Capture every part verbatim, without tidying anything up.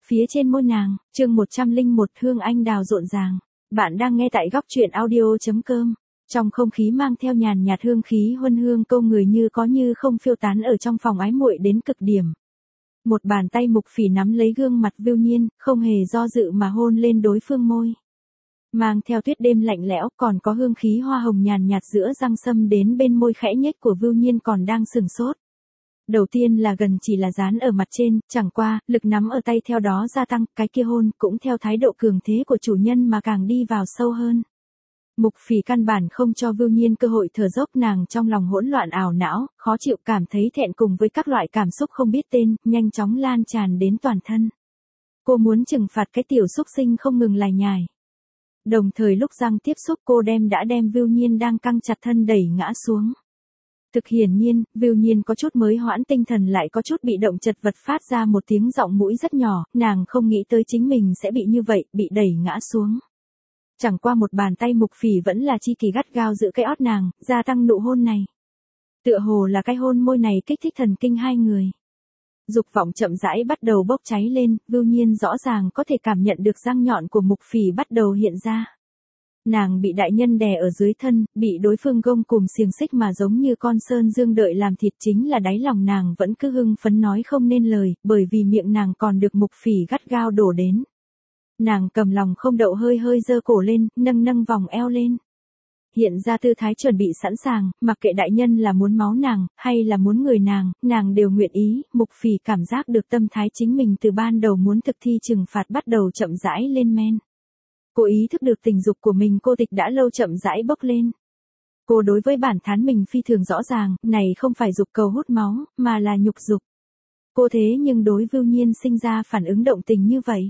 phía trên môi nàng. Chương một trăm lẻ một hương anh đào rộn ràng. Bạn đang nghe tại góc truyện audio chấm com. Trong không khí mang theo nhàn nhạt hương khí huân hương câu người như có như không phiêu tán ở trong phòng ái muội đến cực điểm. Một bàn tay Mục Phỉ nắm lấy gương mặt Vưu Nhiên, không hề do dự mà hôn lên đối phương môi. Mang theo tuyết đêm lạnh lẽo, còn có hương khí hoa hồng nhàn nhạt giữa răng sâm đến bên môi khẽ nhếch của Vưu Nhiên còn đang sừng sốt. Đầu tiên là gần chỉ là dán ở mặt trên, chẳng qua, lực nắm ở tay theo đó gia tăng, cái kia hôn cũng theo thái độ cường thế của chủ nhân mà càng đi vào sâu hơn. Mục Phỉ căn bản không cho Vưu Nhiên cơ hội thở dốc, nàng trong lòng hỗn loạn ảo não, khó chịu cảm thấy thẹn cùng với các loại cảm xúc không biết tên, nhanh chóng lan tràn đến toàn thân. Cô muốn trừng phạt cái tiểu xúc sinh không ngừng lải nhải. Đồng thời lúc răng tiếp xúc cô đem đã đem Vưu Nhiên đang căng chặt thân đẩy ngã xuống. Thực hiển nhiên, Vưu Nhiên có chút mới hoãn tinh thần lại có chút bị động chật vật phát ra một tiếng giọng mũi rất nhỏ, nàng không nghĩ tới chính mình sẽ bị như vậy, bị đẩy ngã xuống. Chẳng qua một bàn tay Mục Phỉ vẫn là chi kỳ gắt gao giữ cái ót nàng, gia tăng nụ hôn này. Tựa hồ là cái hôn môi này kích thích thần kinh hai người. Dục vọng chậm rãi bắt đầu bốc cháy lên, Vưu Nhiên rõ ràng có thể cảm nhận được răng nhọn của Mục Phỉ bắt đầu hiện ra. Nàng bị đại nhân đè ở dưới thân, bị đối phương gông cùm xiềng xích mà giống như con sơn dương đợi làm thịt, chính là đáy lòng nàng vẫn cứ hưng phấn nói không nên lời, bởi vì miệng nàng còn được Mục Phỉ gắt gao đổ đến. Nàng cầm lòng không đậu hơi hơi giơ cổ lên, nâng nâng vòng eo lên. Hiện ra tư thái chuẩn bị sẵn sàng, mặc kệ đại nhân là muốn máu nàng, hay là muốn người nàng, nàng đều nguyện ý. Mục Phỉ cảm giác được tâm thái chính mình từ ban đầu muốn thực thi trừng phạt bắt đầu chậm rãi lên men. Cô ý thức được tình dục của mình cô tịch đã lâu chậm rãi bốc lên. Cô đối với bản thán mình phi thường rõ ràng, này không phải dục cầu hút máu, mà là nhục dục. Cô thế nhưng đối Vưu Nhiên sinh ra phản ứng động tình như vậy.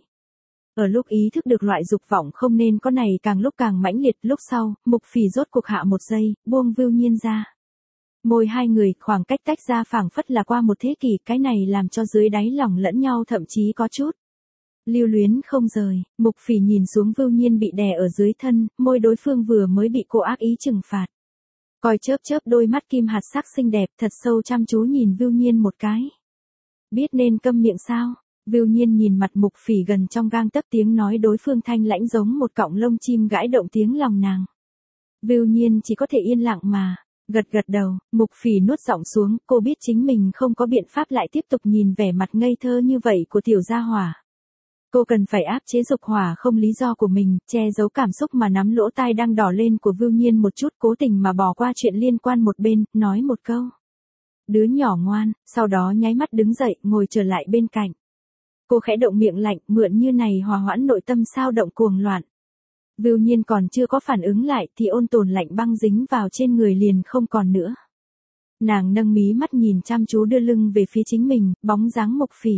Ở lúc ý thức được loại dục vọng không nên có này càng lúc càng mãnh liệt, lúc sau, Mục Phỉ rốt cuộc hạ một giây, buông Vưu Nhiên ra. Môi hai người khoảng cách tách ra phảng phất là qua một thế kỷ, cái này làm cho dưới đáy lòng lẫn nhau thậm chí có chút lưu luyến không rời. Mục Phỉ nhìn xuống Vưu Nhiên bị đè ở dưới thân, môi đối phương vừa mới bị cô ác ý trừng phạt. Coi chớp chớp đôi mắt kim hạt sắc xinh đẹp thật sâu chăm chú nhìn Vưu Nhiên một cái. Biết nên câm miệng sao? Vưu Nhiên nhìn mặt Mục Phỉ gần trong gang tấc, tiếng nói đối phương thanh lãnh giống một cọng lông chim gãi động tiếng lòng nàng. Vưu Nhiên chỉ có thể yên lặng mà gật gật đầu. Mục Phỉ nuốt giọng xuống, cô biết chính mình không có biện pháp lại tiếp tục nhìn vẻ mặt ngây thơ như vậy của tiểu gia hỏa. Cô cần phải áp chế dục hỏa không lý do của mình, che giấu cảm xúc mà nắm lỗ tai đang đỏ lên của Vưu Nhiên một chút, cố tình mà bỏ qua chuyện liên quan một bên, nói một câu. Đứa nhỏ ngoan, sau đó nháy mắt đứng dậy, ngồi trở lại bên cạnh. Cô khẽ động miệng lạnh, mượn như này hòa hoãn nội tâm sao động cuồng loạn. Vưu Nhiên còn chưa có phản ứng lại thì ôn tồn lạnh băng dính vào trên người liền không còn nữa. Nàng nâng mí mắt nhìn chăm chú đưa lưng về phía chính mình, bóng dáng Mục Phỉ.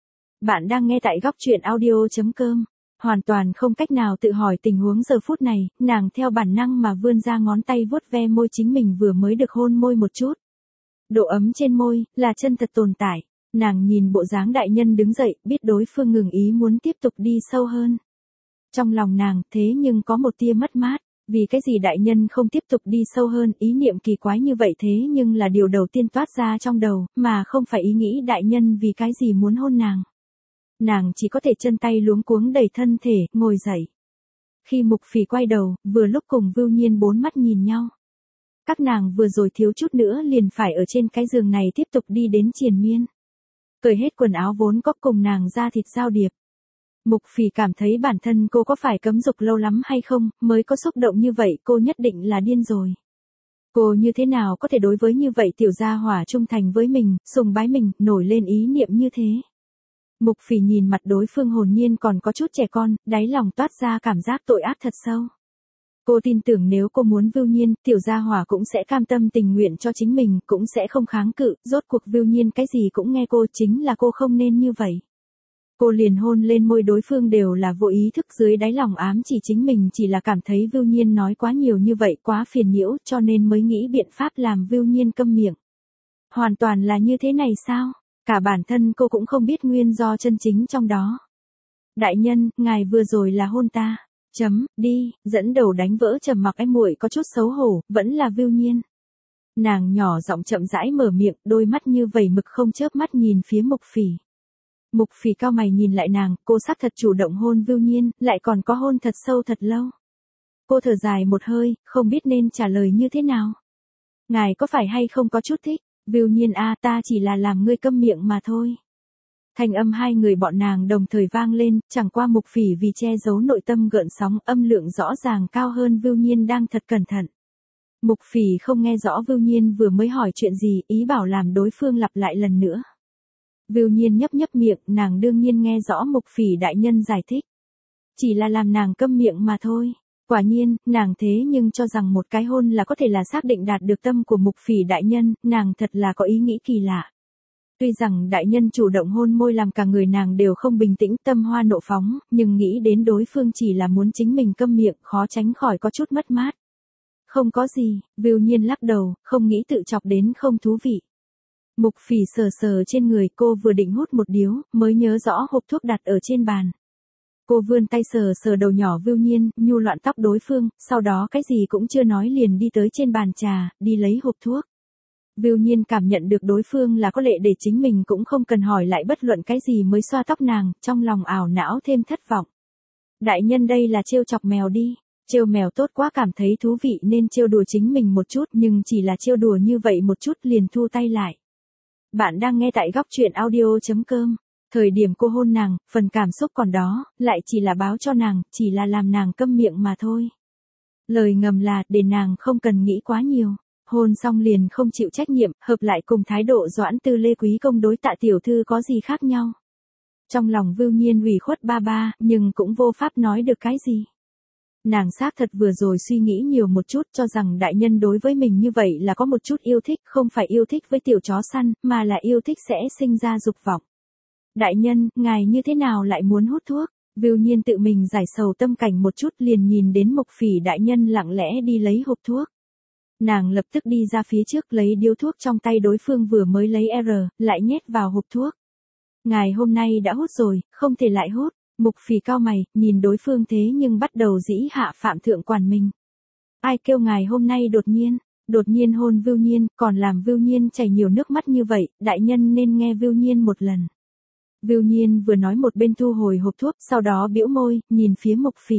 Bạn đang nghe tại góc truyện audio chấm com. Hoàn toàn không cách nào tự hỏi tình huống giờ phút này, nàng theo bản năng mà vươn ra ngón tay vuốt ve môi chính mình vừa mới được hôn môi một chút. Độ ấm trên môi, là chân thật tồn tại. Nàng nhìn bộ dáng đại nhân đứng dậy, biết đối phương ngừng ý muốn tiếp tục đi sâu hơn. Trong lòng nàng, thế nhưng có một tia mất mát, vì cái gì đại nhân không tiếp tục đi sâu hơn, ý niệm kỳ quái như vậy thế nhưng là điều đầu tiên toát ra trong đầu, mà không phải ý nghĩ đại nhân vì cái gì muốn hôn nàng. Nàng chỉ có thể chân tay luống cuống đẩy thân thể, ngồi dậy. Khi Mục Phỉ quay đầu, vừa lúc cùng Vưu Nhiên bốn mắt nhìn nhau. Các nàng vừa rồi thiếu chút nữa liền phải ở trên cái giường này tiếp tục đi đến triền miên. Cởi hết quần áo vốn có cùng nàng ra thịt giao điệp. Mục Phỉ cảm thấy bản thân cô có phải cấm dục lâu lắm hay không, mới có xúc động như vậy, cô nhất định là điên rồi. Cô như thế nào có thể đối với như vậy tiểu gia hỏa trung thành với mình, sùng bái mình, nổi lên ý niệm như thế. Mục Phỉ nhìn mặt đối phương hồn nhiên còn có chút trẻ con, đáy lòng toát ra cảm giác tội ác thật sâu. Cô tin tưởng nếu cô muốn Vưu Nhiên, tiểu gia hỏa cũng sẽ cam tâm tình nguyện cho chính mình, cũng sẽ không kháng cự, rốt cuộc Vưu Nhiên cái gì cũng nghe cô, chính là cô không nên như vậy. Cô liền hôn lên môi đối phương đều là vô ý thức, dưới đáy lòng ám chỉ chính mình chỉ là cảm thấy Vưu Nhiên nói quá nhiều như vậy quá phiền nhiễu cho nên mới nghĩ biện pháp làm Vưu Nhiên câm miệng. Hoàn toàn là như thế này sao? Cả bản thân cô cũng không biết nguyên do chân chính trong đó. Đại nhân, ngài vừa rồi là hôn ta. Chấm, đi, dẫn đầu đánh vỡ trầm mặc em muội có chút xấu hổ, vẫn là Vưu Nhiên. Nàng nhỏ giọng chậm rãi mở miệng, đôi mắt như vẩy mực không chớp mắt nhìn phía Mục Phỉ. Mục Phỉ cau mày nhìn lại nàng, cô sắp thật chủ động hôn Vưu Nhiên, lại còn có hôn thật sâu thật lâu. Cô thở dài một hơi, không biết nên trả lời như thế nào. Ngài có phải hay không có chút thích? Vưu Nhiên a, ta chỉ là làm ngươi câm miệng mà thôi. Thanh âm hai người bọn nàng đồng thời vang lên, chẳng qua Mục Phỉ vì che giấu nội tâm gợn sóng, âm lượng rõ ràng cao hơn Vưu Nhiên đang thật cẩn thận. Mục Phỉ không nghe rõ Vưu Nhiên vừa mới hỏi chuyện gì, ý bảo làm đối phương lặp lại lần nữa. Vưu Nhiên nhấp nhấp miệng, nàng đương nhiên nghe rõ Mục Phỉ đại nhân giải thích. Chỉ là làm nàng câm miệng mà thôi. Quả nhiên, nàng thế nhưng cho rằng một cái hôn là có thể là xác định đạt được tâm của Mục Phỉ đại nhân, nàng thật là có ý nghĩ kỳ lạ. Tuy rằng đại nhân chủ động hôn môi làm cả người nàng đều không bình tĩnh, tâm hoa nộ phóng, nhưng nghĩ đến đối phương chỉ là muốn chính mình câm miệng, khó tránh khỏi có chút mất mát. Không có gì, Vưu Nhiên lắc đầu, không nghĩ tự chọc đến không thú vị. Mục Phỉ sờ sờ trên người, cô vừa định hút một điếu, mới nhớ rõ hộp thuốc đặt ở trên bàn. Cô vươn tay sờ sờ đầu nhỏ Vưu Nhiên, nhu loạn tóc đối phương, sau đó cái gì cũng chưa nói liền đi tới trên bàn trà, đi lấy hộp thuốc. Vưu Nhiên cảm nhận được đối phương là có lệ để chính mình cũng không cần hỏi lại bất luận cái gì mới xoa tóc nàng, trong lòng ảo não thêm thất vọng. Đại nhân đây là trêu chọc mèo đi, trêu mèo tốt quá cảm thấy thú vị nên trêu đùa chính mình một chút nhưng chỉ là trêu đùa như vậy một chút liền thu tay lại. Bạn đang nghe tại góc truyện audio chấm com. Thời điểm cô hôn nàng, phần cảm xúc còn đó, lại chỉ là báo cho nàng, chỉ là làm nàng câm miệng mà thôi. Lời ngầm là, để nàng không cần nghĩ quá nhiều. Hôn xong liền không chịu trách nhiệm, hợp lại cùng thái độ Doãn Tư Lê quý công đối Tạ tiểu thư có gì khác nhau. Trong lòng Vưu Nhiên ủy khuất ba ba, nhưng cũng vô pháp nói được cái gì. Nàng xác thật vừa rồi suy nghĩ nhiều một chút, cho rằng đại nhân đối với mình như vậy là có một chút yêu thích, không phải yêu thích với tiểu chó săn, mà là yêu thích sẽ sinh ra dục vọng. Đại nhân, ngài như thế nào lại muốn hút thuốc? Vưu Nhiên tự mình giải sầu tâm cảnh một chút liền nhìn đến Mục Phỉ đại nhân lặng lẽ đi lấy hộp thuốc. Nàng lập tức đi ra phía trước lấy điếu thuốc trong tay đối phương vừa mới lấy R, lại nhét vào hộp thuốc. Ngài hôm nay đã hút rồi, không thể lại hút. Mục Phỉ cau mày, nhìn đối phương thế nhưng bắt đầu dĩ hạ phạm thượng quản mình. Ai kêu ngài hôm nay đột nhiên, đột nhiên hôn Vưu Nhiên, còn làm Vưu Nhiên chảy nhiều nước mắt như vậy, đại nhân nên nghe Vưu Nhiên một lần. Vưu Nhiên vừa nói một bên thu hồi hộp thuốc, sau đó bĩu môi, nhìn phía Mục Phỉ.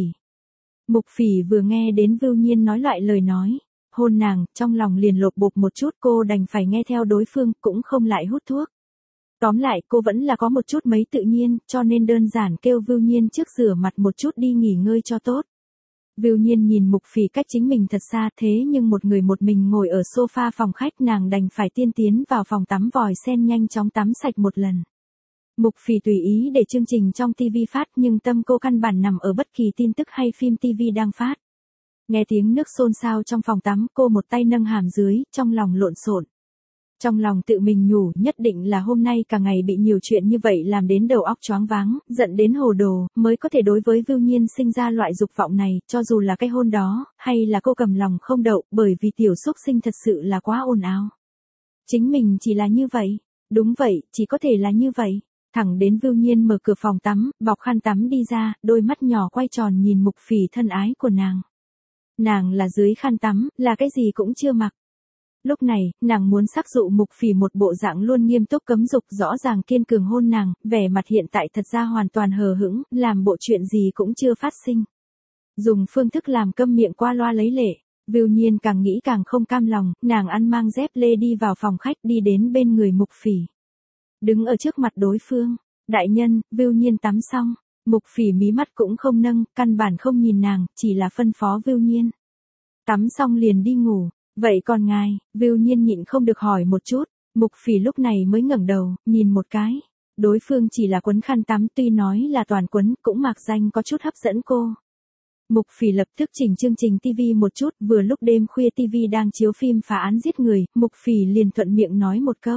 Mục Phỉ vừa nghe đến Vưu Nhiên nói loại lời nói, hôn nàng, trong lòng liền lột bột một chút, cô đành phải nghe theo đối phương, cũng không lại hút thuốc. Tóm lại, cô vẫn là có một chút mấy tự nhiên, cho nên đơn giản kêu Vưu Nhiên trước rửa mặt một chút đi nghỉ ngơi cho tốt. Vưu Nhiên nhìn Mục Phỉ cách chính mình thật xa thế nhưng một người một mình ngồi ở sofa phòng khách nàng đành phải tiên tiến vào phòng tắm vòi sen nhanh chóng tắm sạch một lần. Mục Phỉ tùy ý để chương trình trong ti vi phát nhưng tâm cô căn bản nằm ở bất kỳ tin tức hay phim ti vi đang phát. Nghe tiếng nước xôn xao trong phòng tắm cô một tay nâng hàm dưới, trong lòng lộn xộn. Trong lòng tự mình nhủ nhất định là hôm nay cả ngày bị nhiều chuyện như vậy làm đến đầu óc choáng váng, giận đến hồ đồ, mới có thể đối với Vưu Nhiên sinh ra loại dục vọng này, cho dù là cái hôn đó, hay là cô cầm lòng không đậu, bởi vì tiểu xúc sinh thật sự là quá ồn ào. Chính mình chỉ là như vậy, đúng vậy, chỉ có thể là như vậy. Thẳng đến Vưu Nhiên mở cửa phòng tắm, bọc khăn tắm đi ra, đôi mắt nhỏ quay tròn nhìn Mục Phỉ thân ái của nàng. Nàng là dưới khăn tắm, là cái gì cũng chưa mặc. Lúc này, nàng muốn sắc dụ Mục Phỉ một bộ dạng luôn nghiêm túc cấm dục rõ ràng kiên cường hôn nàng, vẻ mặt hiện tại thật ra hoàn toàn hờ hững, làm bộ chuyện gì cũng chưa phát sinh. Dùng phương thức làm câm miệng qua loa lấy lệ, Vưu Nhiên càng nghĩ càng không cam lòng, nàng ăn mang dép lê đi vào phòng khách đi đến bên người Mục Phỉ. Đứng ở trước mặt đối phương, đại nhân, Vưu Nhiên tắm xong, Mục Phỉ mí mắt cũng không nâng, căn bản không nhìn nàng, chỉ là phân phó Vưu Nhiên. Tắm xong liền đi ngủ, vậy còn ngài, Vưu Nhiên nhịn không được hỏi một chút, Mục Phỉ lúc này mới ngẩng đầu, nhìn một cái. Đối phương chỉ là quấn khăn tắm tuy nói là toàn quấn, cũng mạc danh có chút hấp dẫn cô. Mục Phỉ lập tức chỉnh chương trình ti vi một chút, vừa lúc đêm khuya ti vi đang chiếu phim phá án giết người, Mục Phỉ liền thuận miệng nói một câu.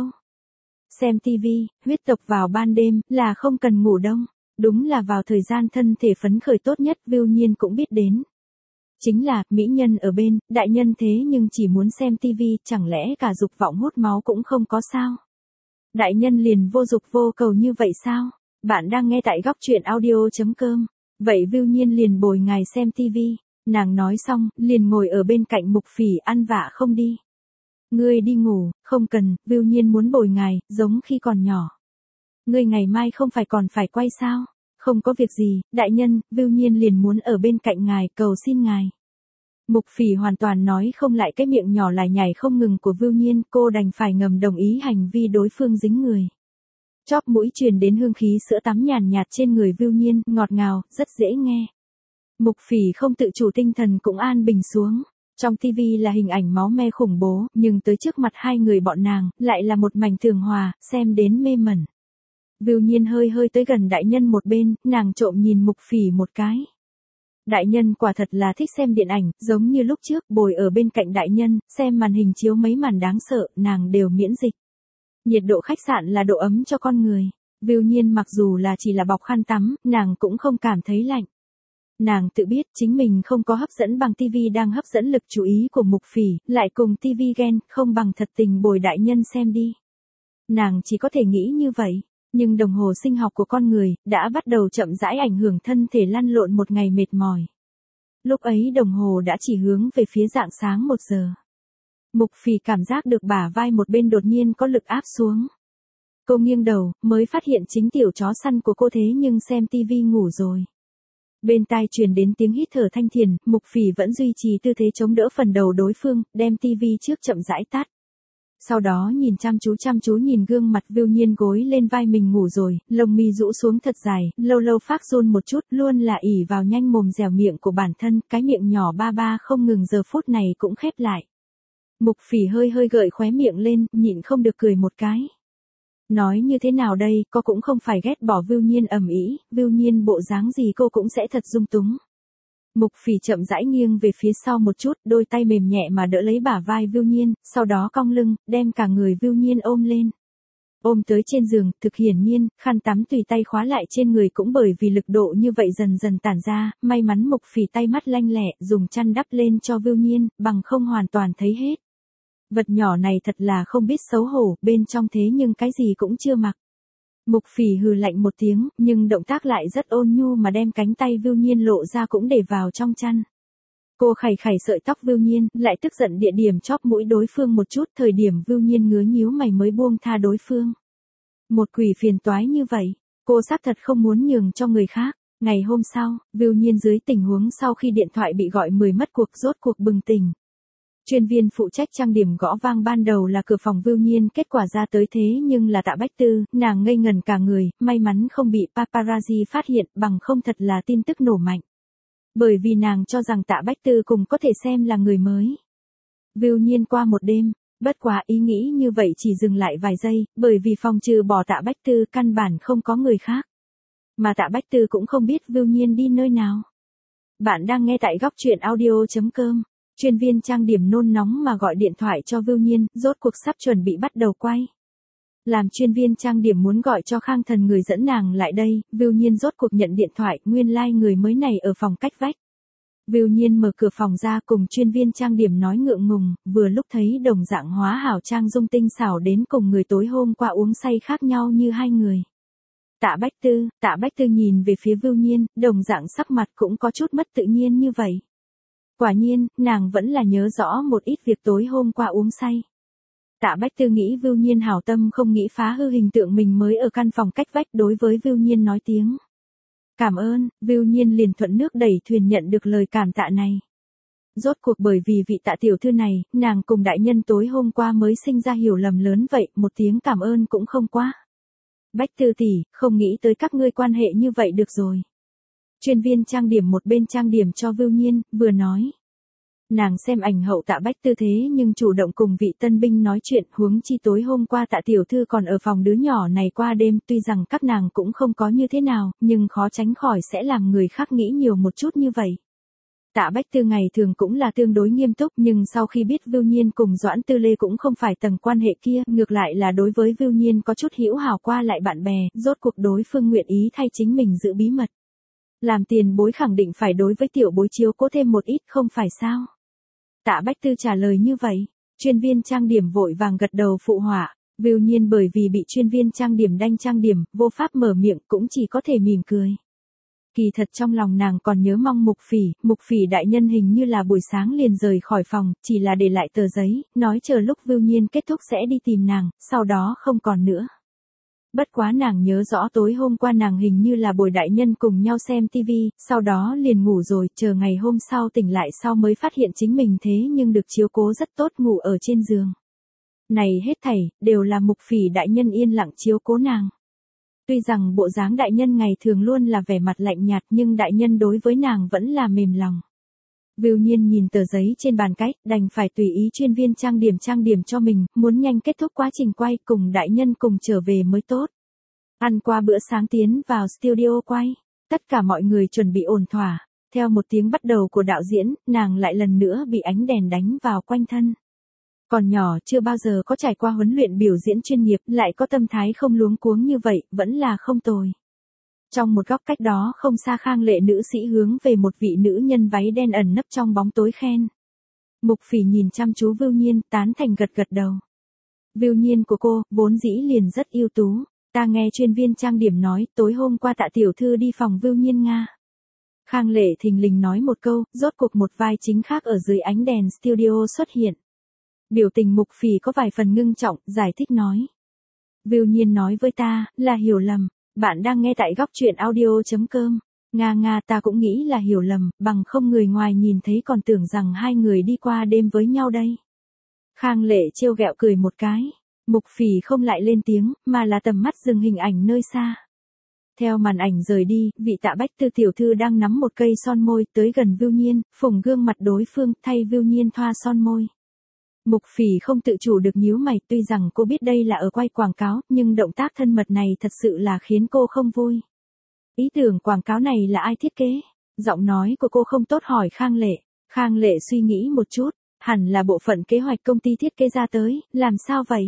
Xem ti vi, huyết tộc vào ban đêm, là không cần ngủ đông. Đúng là vào thời gian thân thể phấn khởi tốt nhất, Vưu Nhiên cũng biết đến. Chính là, mỹ nhân ở bên, đại nhân thế nhưng chỉ muốn xem ti vi, chẳng lẽ cả dục vọng hút máu cũng không có sao? Đại nhân liền vô dục vô cầu như vậy sao? Bạn đang nghe tại góc truyện audio chấm com. Vậy Vưu Nhiên liền bồi ngài xem ti vi. Nàng nói xong, liền ngồi ở bên cạnh Mục Phỉ ăn vạ không đi. Ngươi đi ngủ, không cần, Vưu Nhiên muốn bồi ngài, giống khi còn nhỏ. Ngươi ngày mai không phải còn phải quay sao? Không có việc gì, đại nhân, Vưu Nhiên liền muốn ở bên cạnh ngài, cầu xin ngài. Mục Phỉ hoàn toàn nói không lại cái miệng nhỏ lải nhải không ngừng của Vưu Nhiên, cô đành phải ngầm đồng ý hành vi đối phương dính người. Chóp mũi truyền đến hương khí sữa tắm nhàn nhạt trên người Vưu Nhiên, ngọt ngào, rất dễ nghe. Mục Phỉ không tự chủ tinh thần cũng an bình xuống. Trong tivi là hình ảnh máu me khủng bố, nhưng tới trước mặt hai người bọn nàng, lại là một mảnh tường hòa, xem đến mê mẩn. Vưu Nhiên hơi hơi tới gần đại nhân một bên, nàng trộm nhìn Mục Phỉ một cái. Đại nhân quả thật là thích xem điện ảnh, giống như lúc trước bồi ở bên cạnh đại nhân, xem màn hình chiếu mấy màn đáng sợ, nàng đều miễn dịch. Nhiệt độ khách sạn là độ ấm cho con người. Vưu Nhiên mặc dù là chỉ là bọc khăn tắm, nàng cũng không cảm thấy lạnh. Nàng tự biết chính mình không có hấp dẫn bằng tivi đang hấp dẫn lực chú ý của Mục Phỉ, lại cùng tivi ghen, không bằng thật tình bồi đại nhân xem đi. Nàng chỉ có thể nghĩ như vậy, nhưng đồng hồ sinh học của con người đã bắt đầu chậm rãi ảnh hưởng thân thể lăn lộn một ngày mệt mỏi. Lúc ấy đồng hồ đã chỉ hướng về phía rạng sáng một giờ. Mục Phỉ cảm giác được bả vai một bên đột nhiên có lực áp xuống. Cô nghiêng đầu, mới phát hiện chính tiểu chó săn của cô thế nhưng xem tivi ngủ rồi. Bên tai truyền đến tiếng hít thở thanh thiền, Mục Phỉ vẫn duy trì tư thế chống đỡ phần đầu đối phương, đem tivi trước chậm rãi tắt. Sau đó nhìn chăm chú chăm chú nhìn gương mặt Vưu Nhiên gối lên vai mình ngủ rồi, lông mi rũ xuống thật dài, lâu lâu phát run một chút, luôn là ỉ vào nhanh mồm dẻo miệng của bản thân, cái miệng nhỏ ba ba không ngừng giờ phút này cũng khép lại. Mục Phỉ hơi hơi gợi khóe miệng lên, nhịn không được cười một cái. Nói như thế nào đây, cô cũng không phải ghét bỏ Vưu Nhiên ầm ĩ, Vưu Nhiên bộ dáng gì cô cũng sẽ thật dung túng. Mục Phỉ chậm rãi nghiêng về phía sau một chút, đôi tay mềm nhẹ mà đỡ lấy bả vai Vưu Nhiên, sau đó cong lưng, đem cả người Vưu Nhiên ôm lên. Ôm tới trên giường, thực hiển nhiên, khăn tắm tùy tay khóa lại trên người cũng bởi vì lực độ như vậy dần dần tản ra, may mắn Mục Phỉ tay mắt lanh lẹ, dùng chăn đắp lên cho Vưu Nhiên, bằng không hoàn toàn thấy hết. Vật nhỏ này thật là không biết xấu hổ, bên trong thế nhưng cái gì cũng chưa mặc. Mục Phỉ hừ lạnh một tiếng, nhưng động tác lại rất ôn nhu mà đem cánh tay Vưu Nhiên lộ ra cũng để vào trong chăn. Cô khẩy khẩy sợi tóc Vưu Nhiên, lại tức giận địa điểm chóp mũi đối phương một chút, thời điểm Vưu Nhiên ngứa nhíu mày mới buông tha đối phương. Một quỷ phiền toái như vậy, cô xác thật không muốn nhường cho người khác. Ngày hôm sau, Vưu Nhiên dưới tình huống sau khi điện thoại bị gọi mười mất cuộc rốt cuộc bừng tỉnh. Chuyên viên phụ trách trang điểm gõ vang ban đầu là cửa phòng Vưu Nhiên, kết quả ra tới thế nhưng là Tạ Bách Tư, nàng ngây ngần cả người, may mắn không bị paparazzi phát hiện, bằng không thật là tin tức nổ mạnh. Bởi vì nàng cho rằng Tạ Bách Tư cùng có thể xem là người mới. Vưu Nhiên qua một đêm, bất quá ý nghĩ như vậy chỉ dừng lại vài giây, bởi vì phòng trừ bỏ Tạ Bách Tư căn bản không có người khác. Mà Tạ Bách Tư cũng không biết Vưu Nhiên đi nơi nào. Bạn đang nghe tại góc truyện audio chấm com. Chuyên viên trang điểm nôn nóng mà gọi điện thoại cho Vưu Nhiên, rốt cuộc sắp chuẩn bị bắt đầu quay. Làm chuyên viên trang điểm muốn gọi cho Khang Thần người dẫn nàng lại đây, Vưu Nhiên rốt cuộc nhận điện thoại, nguyên lai like người mới này ở phòng cách vách. Vưu Nhiên mở cửa phòng ra cùng chuyên viên trang điểm nói ngượng ngùng, vừa lúc thấy đồng dạng hóa hảo trang dung tinh xảo đến cùng người tối hôm qua uống say khác nhau như hai người. Tạ Bách Tư, Tạ Bách Tư nhìn về phía Vưu Nhiên, đồng dạng sắc mặt cũng có chút mất tự nhiên như vậy. Quả nhiên, nàng vẫn là nhớ rõ một ít việc tối hôm qua uống say. Tạ Bách Tư nghĩ Vưu Nhiên hảo tâm không nghĩ phá hư hình tượng mình mới ở căn phòng cách vách, đối với Vưu Nhiên nói tiếng cảm ơn, Vưu Nhiên liền thuận nước đẩy thuyền nhận được lời cảm tạ này. Rốt cuộc bởi vì vị Tạ tiểu thư này, nàng cùng đại nhân tối hôm qua mới sinh ra hiểu lầm lớn vậy, một tiếng cảm ơn cũng không quá. Bách Tư tỷ, không nghĩ tới các ngươi quan hệ như vậy được rồi. Chuyên viên trang điểm một bên trang điểm cho Vưu Nhiên, vừa nói. Nàng xem ảnh hậu Tạ Bách Tư thế nhưng chủ động cùng vị tân binh nói chuyện, huống chi tối hôm qua Tạ tiểu thư còn ở phòng đứa nhỏ này qua đêm, tuy rằng các nàng cũng không có như thế nào, nhưng khó tránh khỏi sẽ làm người khác nghĩ nhiều một chút như vậy. Tạ Bách Tư ngày thường cũng là tương đối nghiêm túc, nhưng sau khi biết Vưu Nhiên cùng Doãn Tư Lê cũng không phải tầng quan hệ kia, ngược lại là đối với Vưu Nhiên có chút hữu hảo qua lại bạn bè, rốt cuộc đối phương nguyện ý thay chính mình giữ bí mật. Làm tiền bối khẳng định phải đối với tiểu bối chiếu cố thêm một ít không phải sao? Tạ Bách Tư trả lời như vậy, chuyên viên trang điểm vội vàng gật đầu phụ họa, Vưu Nhiên bởi vì bị chuyên viên trang điểm đanh trang điểm, vô pháp mở miệng cũng chỉ có thể mỉm cười. Kỳ thật trong lòng nàng còn nhớ mong Mục Phỉ, Mục Phỉ đại nhân hình như là buổi sáng liền rời khỏi phòng, chỉ là để lại tờ giấy, nói chờ lúc Vưu Nhiên kết thúc sẽ đi tìm nàng, sau đó không còn nữa. Bất quá nàng nhớ rõ tối hôm qua nàng hình như là bồi đại nhân cùng nhau xem tivi, sau đó liền ngủ rồi, chờ ngày hôm sau tỉnh lại sau mới phát hiện chính mình thế nhưng được chiếu cố rất tốt ngủ ở trên giường. Này hết thảy, đều là Mục Phỉ đại nhân yên lặng chiếu cố nàng. Tuy rằng bộ dáng đại nhân ngày thường luôn là vẻ mặt lạnh nhạt nhưng đại nhân đối với nàng vẫn là mềm lòng. Vưu Nhiên nhìn tờ giấy trên bàn cách, đành phải tùy ý chuyên viên trang điểm trang điểm cho mình, muốn nhanh kết thúc quá trình quay cùng đại nhân cùng trở về mới tốt. Ăn qua bữa sáng tiến vào studio quay, tất cả mọi người chuẩn bị ổn thỏa, theo một tiếng bắt đầu của đạo diễn, nàng lại lần nữa bị ánh đèn đánh vào quanh thân. Còn nhỏ chưa bao giờ có trải qua huấn luyện biểu diễn chuyên nghiệp, lại có tâm thái không luống cuống như vậy, vẫn là không tồi. Trong một góc cách đó không xa Khang Lệ nữ sĩ hướng về một vị nữ nhân váy đen ẩn nấp trong bóng tối khen. Mục Phỉ nhìn chăm chú Vưu Nhiên, tán thành gật gật đầu. Vưu Nhiên của cô, vốn dĩ liền rất ưu tú, ta nghe chuyên viên trang điểm nói, tối hôm qua Tạ tiểu thư đi phòng Vưu Nhiên Nga. Khang Lệ thình lình nói một câu, rốt cuộc một vai chính khác ở dưới ánh đèn studio xuất hiện. Biểu tình Mục Phỉ có vài phần ngưng trọng, giải thích nói. Vưu Nhiên nói với ta, là hiểu lầm. Bạn đang nghe tại góc truyện audio.com. Nga nga ta cũng nghĩ là hiểu lầm, bằng không người ngoài nhìn thấy còn tưởng rằng hai người đi qua đêm với nhau đây. Khang Lệ trêu ghẹo cười một cái. Mục Phỉ không lại lên tiếng, mà là tầm mắt dừng hình ảnh nơi xa. Theo màn ảnh rời đi, vị Tạ Bách Tư tiểu thư đang nắm một cây son môi tới gần Vưu Nhiên, phủng gương mặt đối phương, thay Vưu Nhiên thoa son môi. Mục Phỉ không tự chủ được nhíu mày, tuy rằng cô biết đây là ở quay quảng cáo, nhưng động tác thân mật này thật sự là khiến cô không vui. Ý tưởng quảng cáo này là ai thiết kế? Giọng nói của cô không tốt hỏi Khang Lệ. Khang Lệ suy nghĩ một chút, hẳn là bộ phận kế hoạch công ty thiết kế ra tới, làm sao vậy?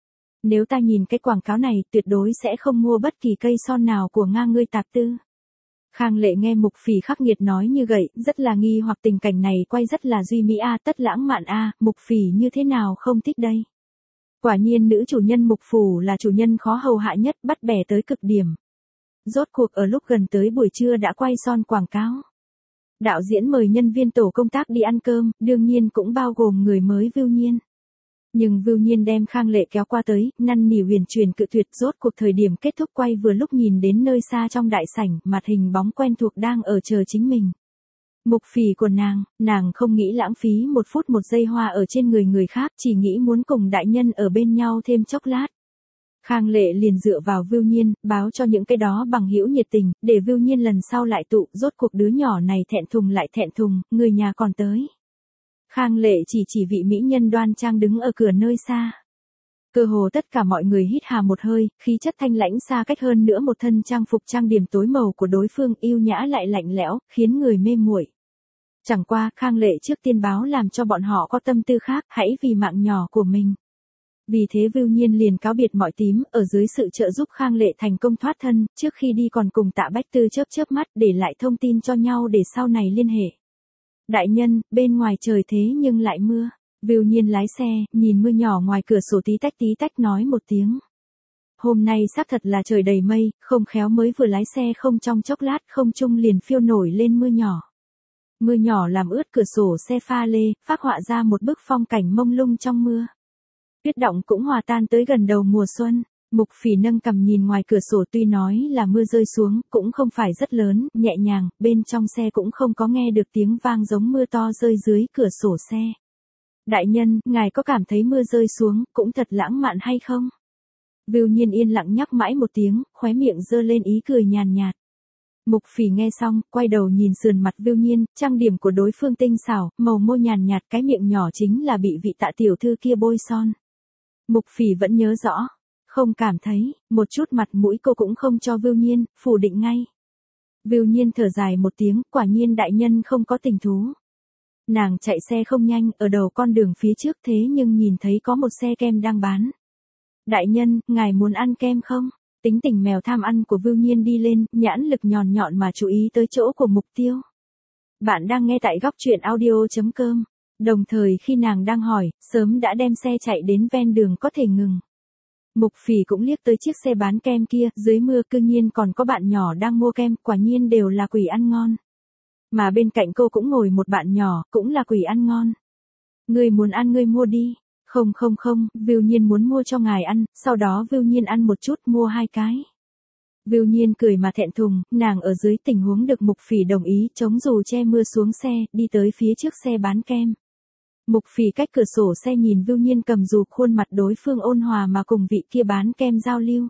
Nếu ta nhìn cái quảng cáo này, tuyệt đối sẽ không mua bất kỳ cây son nào của Nga ngươi tạp tư. Khang Lệ nghe Mục Phỉ khắc nghiệt nói như vậy, rất là nghi hoặc tình cảnh này quay rất là duy mỹ a, tất lãng mạn a, Mục Phỉ như thế nào không thích đây. Quả nhiên nữ chủ nhân Mục Phủ là chủ nhân khó hầu hạ nhất, bắt bẻ tới cực điểm. Rốt cuộc ở lúc gần tới buổi trưa đã quay son quảng cáo. Đạo diễn mời nhân viên tổ công tác đi ăn cơm, đương nhiên cũng bao gồm người mới Vưu Nhiên. Nhưng Vưu Nhiên đem Khang Lệ kéo qua tới, năn nỉ huyền truyền cự tuyệt. Rốt cuộc thời điểm kết thúc quay vừa lúc nhìn đến nơi xa trong đại sảnh, mặt hình bóng quen thuộc đang ở chờ chính mình. Mục Phỉ của nàng, nàng không nghĩ lãng phí một phút một giây hoa ở trên người người khác, chỉ nghĩ muốn cùng đại nhân ở bên nhau thêm chốc lát. Khang Lệ liền dựa vào Vưu Nhiên, báo cho những cái đó bằng hữu nhiệt tình, để Vưu Nhiên lần sau lại tụ. Rốt cuộc đứa nhỏ này thẹn thùng lại thẹn thùng, người nhà còn tới. Khang Lệ chỉ chỉ vị mỹ nhân đoan trang đứng ở cửa nơi xa. Cơ hồ tất cả mọi người hít hà một hơi, khí chất thanh lãnh xa cách hơn nữa một thân trang phục trang điểm tối màu của đối phương yêu nhã lại lạnh lẽo, khiến người mê muội. Chẳng qua, Khang Lệ trước tiên báo làm cho bọn họ có tâm tư khác, hãy vì mạng nhỏ của mình. Vì thế Vưu Nhiên liền cáo biệt mọi tím, ở dưới sự trợ giúp Khang Lệ thành công thoát thân, trước khi đi còn cùng Tạ Bách Tư chớp chớp mắt để lại thông tin cho nhau để sau này liên hệ. Đại nhân, bên ngoài trời thế nhưng lại mưa. Vưu Nhiên lái xe, nhìn mưa nhỏ ngoài cửa sổ tí tách tí tách nói một tiếng. Hôm nay xác thật là trời đầy mây, không khéo mới vừa lái xe không trong chốc lát không trung liền phiêu nổi lên mưa nhỏ. Mưa nhỏ làm ướt cửa sổ xe pha lê, phác họa ra một bức phong cảnh mông lung trong mưa. Tuyết động cũng hòa tan tới gần đầu mùa xuân. Mục Phỉ nâng cằm nhìn ngoài cửa sổ, tuy nói là mưa rơi xuống, cũng không phải rất lớn, nhẹ nhàng, bên trong xe cũng không có nghe được tiếng vang giống mưa to rơi dưới cửa sổ xe. Đại nhân, ngài có cảm thấy mưa rơi xuống, cũng thật lãng mạn hay không? Vưu Nhiên yên lặng nhắc mãi một tiếng, khóe miệng giơ lên ý cười nhàn nhạt. Mục Phỉ nghe xong, quay đầu nhìn sườn mặt Vưu Nhiên, trang điểm của đối phương tinh xảo, màu môi nhàn nhạt, cái miệng nhỏ chính là bị vị Tạ tiểu thư kia bôi son. Mục Phỉ vẫn nhớ rõ. Không cảm thấy, một chút mặt mũi cô cũng không cho Vưu Nhiên, phủ định ngay. Vưu Nhiên thở dài một tiếng, quả nhiên đại nhân không có tình thú. Nàng chạy xe không nhanh, ở đầu con đường phía trước thế nhưng nhìn thấy có một xe kem đang bán. Đại nhân, ngài muốn ăn kem không? Tính tình mèo tham ăn của Vưu Nhiên đi lên, nhãn lực nhọn nhọn mà chú ý tới chỗ của mục tiêu. Bạn đang nghe tại góc truyện audio.com. Đồng thời khi nàng đang hỏi, sớm đã đem xe chạy đến ven đường có thể ngừng. Mục Phỉ cũng liếc tới chiếc xe bán kem kia, dưới mưa cư nhiên còn có bạn nhỏ đang mua kem, quả nhiên đều là quỷ ăn ngon. Mà bên cạnh cô cũng ngồi một bạn nhỏ, cũng là quỷ ăn ngon. Ngươi muốn ăn ngươi mua đi, Không không không, Viu Nhiên muốn mua cho ngài ăn, sau đó Viu Nhiên ăn một chút mua hai cái. Viu Nhiên cười mà thẹn thùng, nàng ở dưới tình huống được Mục Phỉ đồng ý chống dù che mưa xuống xe, đi tới phía trước xe bán kem. Mục Phỉ cách cửa sổ xe nhìn Viu Nhiên cầm dù, khuôn mặt đối phương ôn hòa mà cùng vị kia bán kem giao lưu.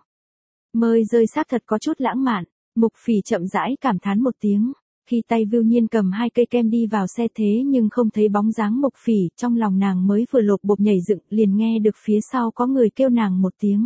Mơi rơi xác thật có chút lãng mạn, Mục Phỉ chậm rãi cảm thán một tiếng. Khi tay Viu Nhiên cầm hai cây kem đi vào xe thế nhưng không thấy bóng dáng Mục Phỉ, trong lòng nàng mới vừa lột bột nhảy dựng, liền nghe được phía sau có người kêu nàng một tiếng.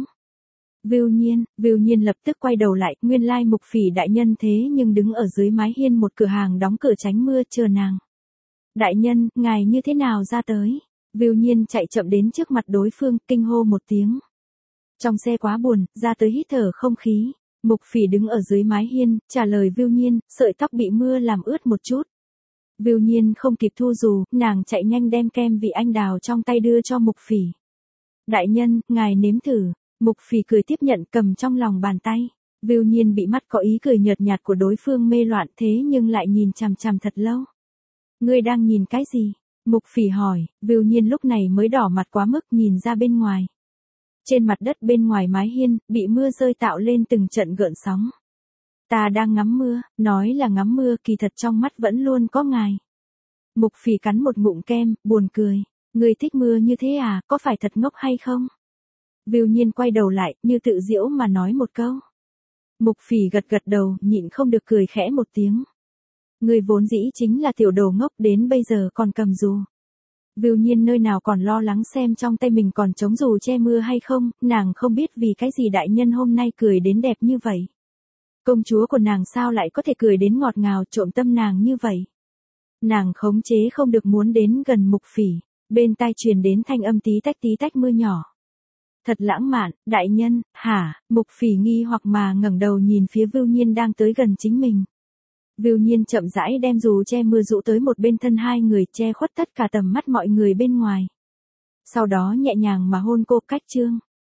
Viu Nhiên, Viu Nhiên lập tức quay đầu lại, nguyên lai Mục Phỉ đại nhân thế nhưng đứng ở dưới mái hiên một cửa hàng đóng cửa tránh mưa chờ nàng. Đại nhân, ngài như thế nào ra tới? Viu Nhiên chạy chậm đến trước mặt đối phương, kinh hô một tiếng. Trong xe quá buồn, ra tới hít thở không khí. Mục Phỉ đứng ở dưới mái hiên, trả lời Viu Nhiên, sợi tóc bị mưa làm ướt một chút. Viu Nhiên không kịp thu dù, nàng chạy nhanh đem kem vị anh đào trong tay đưa cho Mục Phỉ. Đại nhân, ngài nếm thử. Mục Phỉ cười tiếp nhận cầm trong lòng bàn tay. Viu Nhiên bị mắt có ý cười nhợt nhạt của đối phương mê loạn thế nhưng lại nhìn chằm chằm thật lâu. Ngươi đang nhìn cái gì? Mục Phỉ hỏi, Viu Nhiên lúc này mới đỏ mặt quá mức nhìn ra bên ngoài. Trên mặt đất bên ngoài mái hiên, bị mưa rơi tạo lên từng trận gợn sóng. Ta đang ngắm mưa, nói là ngắm mưa kỳ thật trong mắt vẫn luôn có ngài. Mục Phỉ cắn một ngụm kem, buồn cười. Ngươi thích mưa như thế à, có phải thật ngốc hay không? Viu Nhiên quay đầu lại, như tự giễu mà nói một câu. Mục Phỉ gật gật đầu, nhịn không được cười khẽ một tiếng. Ngươi vốn dĩ chính là tiểu đồ ngốc, đến bây giờ còn cầm dù. Viu Nhiên nơi nào còn lo lắng xem trong tay mình còn chống dù che mưa hay không, nàng không biết vì cái gì đại nhân hôm nay cười đến đẹp như vậy. Công chúa của nàng sao lại có thể cười đến ngọt ngào trộm tâm nàng như vậy. Nàng khống chế không được muốn đến gần Mục Phỉ, bên tai truyền đến thanh âm tí tách tí tách mưa nhỏ. Thật lãng mạn, đại nhân, hả? Mục Phỉ nghi hoặc mà ngẩng đầu nhìn phía Viu Nhiên đang tới gần chính mình. Viu Nhiên chậm rãi đem dù che mưa dụ tới một bên thân hai người, che khuất tất cả tầm mắt mọi người bên ngoài. Sau đó nhẹ nhàng mà hôn cô cách chương.